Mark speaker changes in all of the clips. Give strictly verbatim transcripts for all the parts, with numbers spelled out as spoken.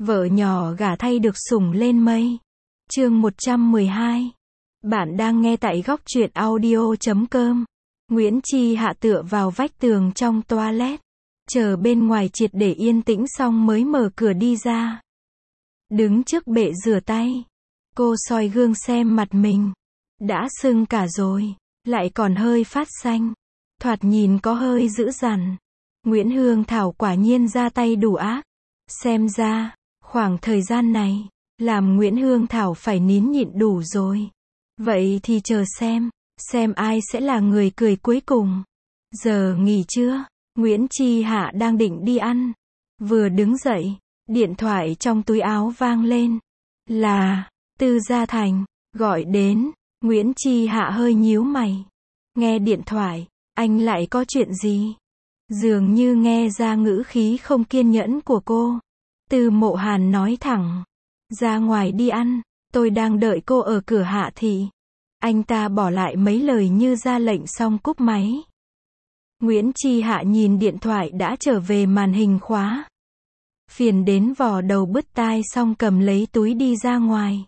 Speaker 1: Vợ nhỏ gả thay được sủng lên mây. Chương một trăm mười hai. Bạn đang nghe tại góc truyện audio chấm com. Nguyễn Chi Hạ tựa vào vách tường trong toilet, chờ bên ngoài triệt để yên tĩnh xong mới mở cửa đi ra. Đứng trước bệ rửa tay, cô soi gương xem mặt mình. Đã sưng cả rồi, lại còn hơi phát xanh. Thoạt nhìn có hơi dữ dằn. Nguyễn Hương Thảo quả nhiên ra tay đủ ác. Xem ra, khoảng thời gian này, làm Nguyễn Hương Thảo phải nín nhịn đủ rồi. Vậy thì chờ xem, xem ai sẽ là người cười cuối cùng. Giờ nghỉ trưa, Nguyễn Chi Hạ đang định đi ăn. Vừa đứng dậy, điện thoại trong túi áo vang lên. Là, Tư Gia Thành, gọi đến. Nguyễn Chi Hạ hơi nhíu mày. Nghe điện thoại, anh lại có chuyện gì? Dường như nghe ra ngữ khí không kiên nhẫn của cô. Từ Mộ Hàn nói thẳng. Ra ngoài đi ăn, tôi đang đợi cô ở cửa Hạ thị. Anh ta bỏ lại mấy lời như ra lệnh xong cúp máy. Nguyễn Chi Hạ nhìn điện thoại đã trở về màn hình khóa. Phiền đến vò đầu bứt tai xong cầm lấy túi đi ra ngoài.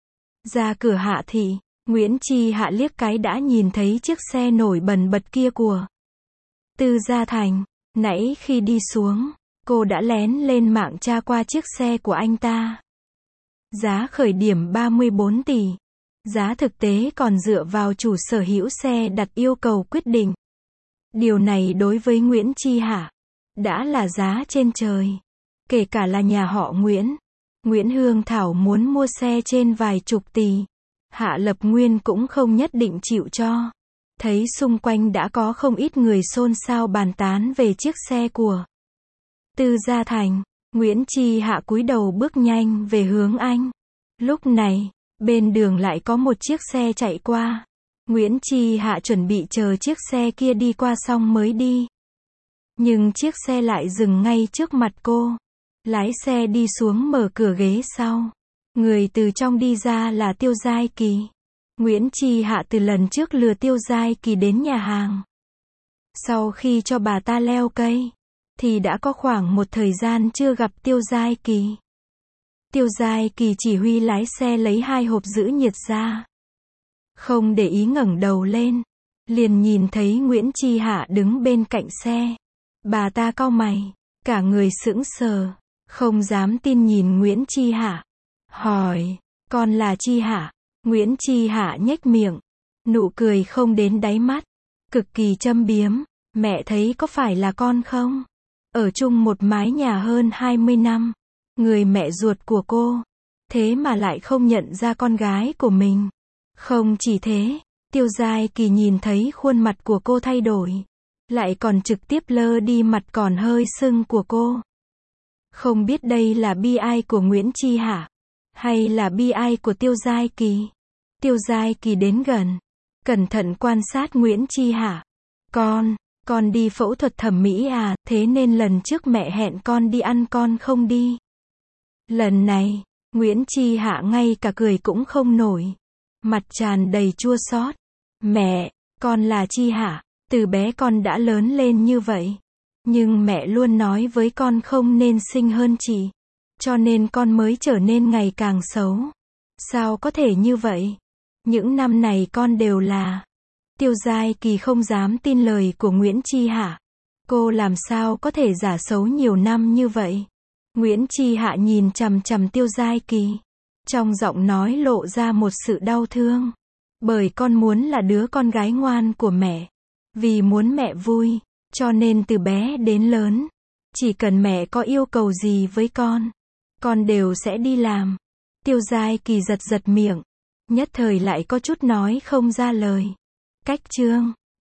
Speaker 1: Ra cửa Hạ thị, Nguyễn Chi Hạ liếc cái đã nhìn thấy chiếc xe nổi bần bật kia của Tư Gia Thành. Nãy khi đi xuống, cô đã lén lên mạng tra qua chiếc xe của anh ta. Giá khởi điểm ba mươi bốn tỷ. Giá thực tế còn dựa vào chủ sở hữu xe đặt yêu cầu quyết định. Điều này đối với Nguyễn Chi Hạ đã là giá trên trời. Kể cả là nhà họ Nguyễn, Nguyễn Hương Thảo muốn mua xe trên vài chục tỷ, Hạ Lập Nguyên cũng không nhất định chịu cho. Thấy xung quanh đã có không ít người xôn xao bàn tán về chiếc xe của Tư Gia Thành, Nguyễn Chi Hạ cúi đầu bước nhanh về hướng anh. Lúc này, bên đường lại có một chiếc xe chạy qua. Nguyễn Chi Hạ chuẩn bị chờ chiếc xe kia đi qua xong mới đi. Nhưng chiếc xe lại dừng ngay trước mặt cô. Lái xe đi xuống mở cửa ghế sau. Người từ trong đi ra là Tiêu Giai Kỳ. Nguyễn Chi Hạ từ lần trước lừa Tiêu Giai Kỳ đến nhà hàng. Sau khi cho bà ta leo cây, thì đã có khoảng một thời gian chưa gặp Tiêu Giai Kỳ. Tiêu Giai Kỳ chỉ huy lái xe lấy hai hộp giữ nhiệt ra. Không để ý ngẩng đầu lên, liền nhìn thấy Nguyễn Chi Hạ đứng bên cạnh xe. Bà ta cau mày, cả người sững sờ, không dám tin nhìn Nguyễn Chi Hạ. Hỏi, con là Chi Hạ? Nguyễn Chi Hạ nhếch miệng, nụ cười không đến đáy mắt, cực kỳ châm biếm. Mẹ thấy có phải là con không? Ở chung một mái nhà hơn hai mươi năm, người mẹ ruột của cô, thế mà lại không nhận ra con gái của mình. Không chỉ thế, Tiêu Giai Kỳ nhìn thấy khuôn mặt của cô thay đổi, lại còn trực tiếp lơ đi mặt còn hơi sưng của cô. Không biết đây là bi ai của Nguyễn Chi Hạ, hay là bi ai của Tiêu Giai Kỳ. Tiêu Giai Kỳ đến gần, cẩn thận quan sát Nguyễn Chi Hạ. Con, con đi phẫu thuật thẩm mỹ à, thế nên lần trước mẹ hẹn con đi ăn con không đi. Lần này, Nguyễn Chi Hạ ngay cả cười cũng không nổi. Mặt tràn đầy chua xót. Mẹ, con là Chi Hạ, từ bé con đã lớn lên như vậy. Nhưng mẹ luôn nói với con không nên xinh hơn chị. Cho nên con mới trở nên ngày càng xấu. Sao có thể như vậy? Những năm này con đều là... Tiêu Giai Kỳ không dám tin lời của Nguyễn Chi Hạ. Cô làm sao có thể giả xấu nhiều năm như vậy? Nguyễn Chi Hạ nhìn chằm chằm Tiêu Giai Kỳ. Trong giọng nói lộ ra một sự đau thương. Bởi con muốn là đứa con gái ngoan của mẹ. Vì muốn mẹ vui, cho nên từ bé đến lớn, chỉ cần mẹ có yêu cầu gì với con, con đều sẽ đi làm. Tiêu Giai Kỳ giật giật miệng, nhất thời lại có chút nói không ra lời. Cách chương